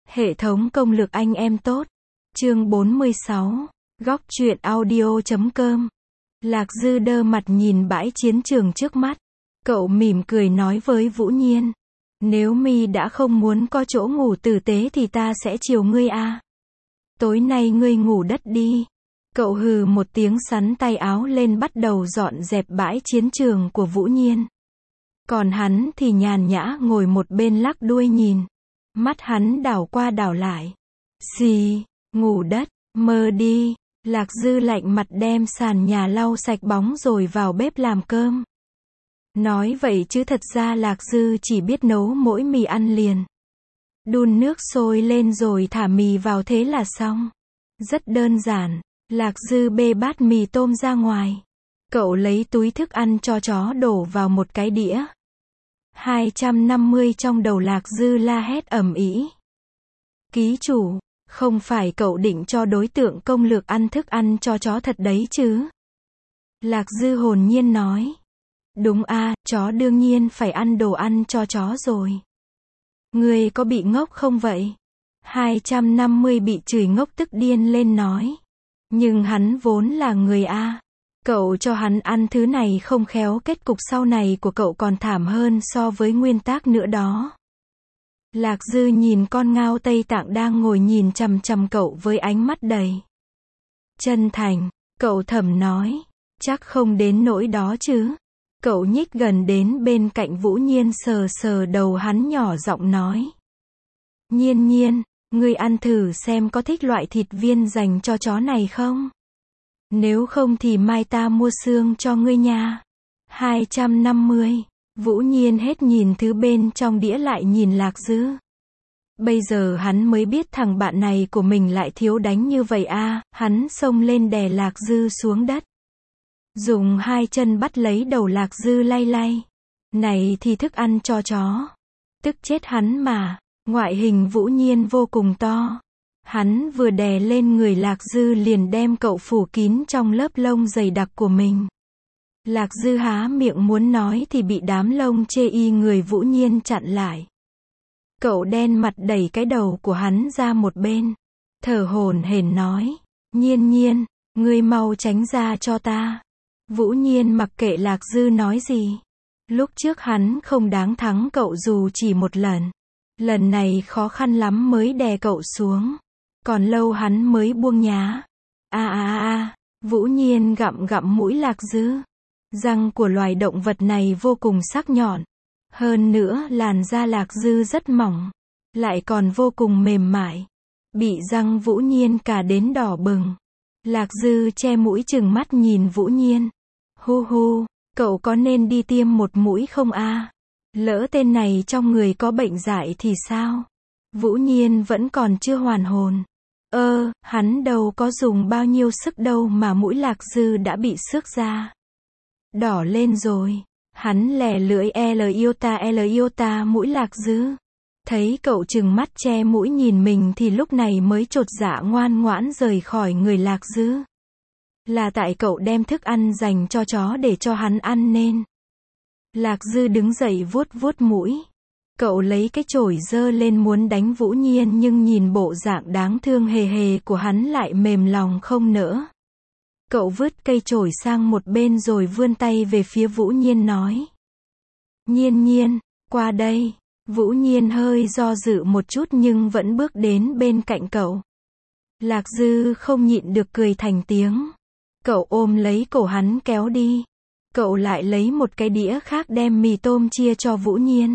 Hệ thống công lực anh em tốt. Chương 46. Góc truyện audio.com. Lạc Dư đơ mặt nhìn bãi chiến trường trước mắt. Cậu mỉm cười nói với Vũ Nhiên. Nếu mi đã không muốn có chỗ ngủ tử tế thì ta sẽ chiều ngươi a. Tối nay ngươi ngủ đất đi. Cậu hừ một tiếng sắn tay áo lên bắt đầu dọn dẹp bãi chiến trường của Vũ Nhiên. Còn hắn thì nhàn nhã ngồi một bên lắc đuôi nhìn. Mắt hắn đảo qua đảo lại. Gì, ngủ đất, mơ đi. Lạc Dư lạnh mặt đem sàn nhà lau sạch bóng rồi vào bếp làm cơm. Nói vậy chứ thật ra Lạc Dư chỉ biết nấu mỗi mì ăn liền. Đun nước sôi lên rồi thả mì vào thế là xong. Rất đơn giản. Lạc Dư bê bát mì tôm ra ngoài. Cậu lấy túi thức ăn cho chó đổ vào một cái đĩa. 250 trong đầu Lạc Dư la hét ầm ĩ. Ký chủ, không phải cậu định cho đối tượng công lược ăn thức ăn cho chó thật đấy chứ? Lạc Dư hồn nhiên nói. Đúng a, chó đương nhiên phải ăn đồ ăn cho chó rồi. Người có bị ngốc không vậy? 250 bị chửi ngốc tức điên lên nói. Nhưng hắn vốn là người a. Cậu cho hắn ăn thứ này không khéo kết cục sau này của cậu còn thảm hơn so với nguyên tác nữa đó. Lạc Dư nhìn con ngao Tây Tạng đang ngồi nhìn chằm chằm cậu với ánh mắt đầy chân thành. Cậu thầm nói. Chắc không đến nỗi đó chứ. Cậu nhích gần đến bên cạnh Vũ Nhiên sờ sờ đầu hắn nhỏ giọng nói. Nhiên Nhiên, ngươi ăn thử xem có thích loại thịt viên dành cho chó này không? Nếu không thì mai ta mua xương cho ngươi nha. 250. Vũ Nhiên hết nhìn thứ bên trong đĩa lại nhìn Lạc Dư. Bây giờ hắn mới biết thằng bạn này của mình lại thiếu đánh như vậy a. Hắn xông lên đè Lạc Dư xuống đất. Dùng hai chân bắt lấy đầu Lạc Dư lay lay. Này thì thức ăn cho chó. Tức chết hắn mà. Ngoại hình Vũ Nhiên vô cùng to. Hắn vừa đè lên người Lạc Dư liền đem cậu phủ kín trong lớp lông dày đặc của mình. Lạc Dư há miệng muốn nói thì bị đám lông chê y người Vũ Nhiên chặn lại. Cậu đen mặt đẩy cái đầu của hắn ra một bên. Thở hổn hển nói. Nhiên Nhiên, ngươi mau tránh ra cho ta. Vũ Nhiên mặc kệ Lạc Dư nói gì. Lúc trước hắn không đáng thắng cậu dù chỉ một lần. Lần này khó khăn lắm mới đè cậu xuống. Còn lâu hắn mới buông nhá. Vũ Nhiên gặm gặm mũi Lạc Dư. Răng của loài động vật này vô cùng sắc nhọn. Hơn nữa làn da Lạc Dư rất mỏng. Lại còn vô cùng mềm mại. Bị răng Vũ Nhiên cả đến đỏ bừng. Lạc Dư che mũi trừng mắt nhìn Vũ Nhiên. Hu hu, cậu có nên đi tiêm một mũi không a? Lỡ tên này trong người có bệnh dại thì sao? Vũ Nhiên vẫn còn chưa hoàn hồn. Hắn đâu có dùng bao nhiêu sức đâu mà mũi Lạc Dư đã bị xước ra. Đỏ lên rồi. Hắn lè lưỡi L iota mũi Lạc Dư. Thấy cậu trừng mắt che mũi nhìn mình thì lúc này mới chột dạ ngoan ngoãn rời khỏi người Lạc Dư. Là tại cậu đem thức ăn dành cho chó để cho hắn ăn nên. Lạc Dư đứng dậy vuốt vuốt mũi. Cậu lấy cái chổi giơ lên muốn đánh Vũ Nhiên nhưng nhìn bộ dạng đáng thương hề hề của hắn lại mềm lòng không nỡ. Cậu vứt cây chổi sang một bên rồi vươn tay về phía Vũ Nhiên nói. Nhiên Nhiên, qua đây. Vũ Nhiên hơi do dự một chút nhưng vẫn bước đến bên cạnh cậu. Lạc Dư không nhịn được cười thành tiếng. Cậu ôm lấy cổ hắn kéo đi. Cậu lại lấy một cái đĩa khác đem mì tôm chia cho Vũ Nhiên.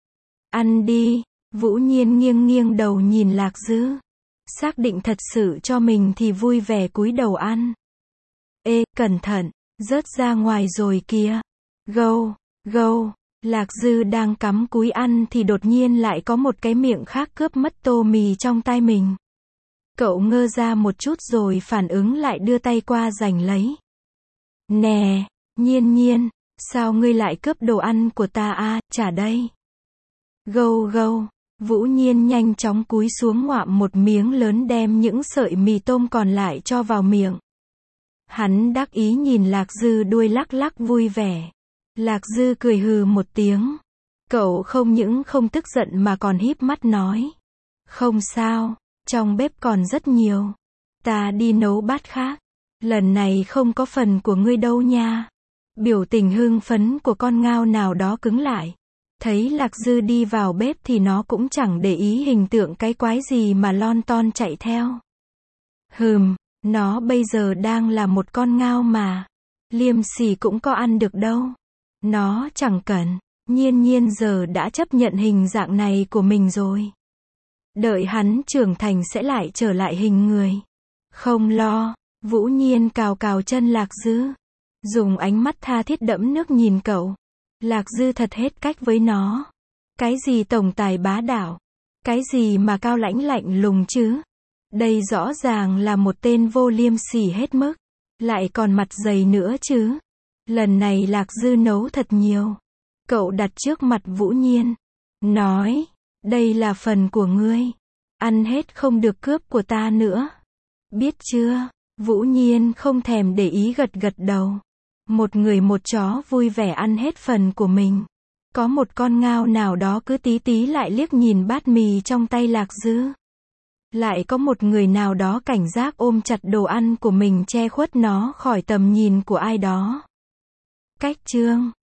Ăn đi. Vũ Nhiên nghiêng nghiêng đầu nhìn Lạc Dư. Xác định thật sự cho mình thì vui vẻ cúi đầu ăn. Ê, cẩn thận, rớt ra ngoài rồi kìa. Gâu, gâu. Lạc Dư đang cắm cúi ăn thì đột nhiên lại có một cái miệng khác cướp mất tô mì trong tay mình. Cậu ngơ ra một chút rồi phản ứng lại đưa tay qua giành lấy. Nè, Nhiên Nhiên, sao ngươi lại cướp đồ ăn của ta a? Trả đây. Gâu gâu. Vũ Nhiên nhanh chóng cúi xuống ngoạm một miếng lớn đem những sợi mì tôm còn lại cho vào miệng. Hắn đắc ý nhìn Lạc Dư đuôi lắc lắc vui vẻ. Lạc Dư cười hừ một tiếng. Cậu không những không tức giận mà còn híp mắt nói. Không sao, trong bếp còn rất nhiều. Ta đi nấu bát khác. Lần này không có phần của ngươi đâu nha. Biểu tình hưng phấn của con ngao nào đó cứng lại. Thấy Lạc Dư đi vào bếp thì nó cũng chẳng để ý hình tượng cái quái gì mà lon ton chạy theo. Nó bây giờ đang là một con ngao mà. Liêm sỉ cũng có ăn được đâu. Nó chẳng cần. Nhiên giờ đã chấp nhận hình dạng này của mình rồi. Đợi hắn trưởng thành sẽ lại trở lại hình người. Không lo. Vũ Nhiên cào cào chân Lạc Dư. Dùng ánh mắt tha thiết đẫm nước nhìn cậu. Lạc Dư thật hết cách với nó. Cái gì tổng tài bá đạo? Cái gì mà cao lãnh lạnh lùng chứ? Đây rõ ràng là một tên vô liêm sỉ hết mức. Lại còn mặt dày nữa chứ. Lần này Lạc Dư nấu thật nhiều. Cậu đặt trước mặt Vũ Nhiên. Nói, đây là phần của ngươi. Ăn hết không được cướp của ta nữa. Biết chưa? Vũ Nhiên không thèm để ý gật gật đầu. Một người một chó vui vẻ ăn hết phần của mình. Có một con ngao nào đó cứ tí tí lại liếc nhìn bát mì trong tay Lạc Dư. Lại có một người nào đó cảnh giác ôm chặt đồ ăn của mình che khuất nó khỏi tầm nhìn của ai đó. Cách chương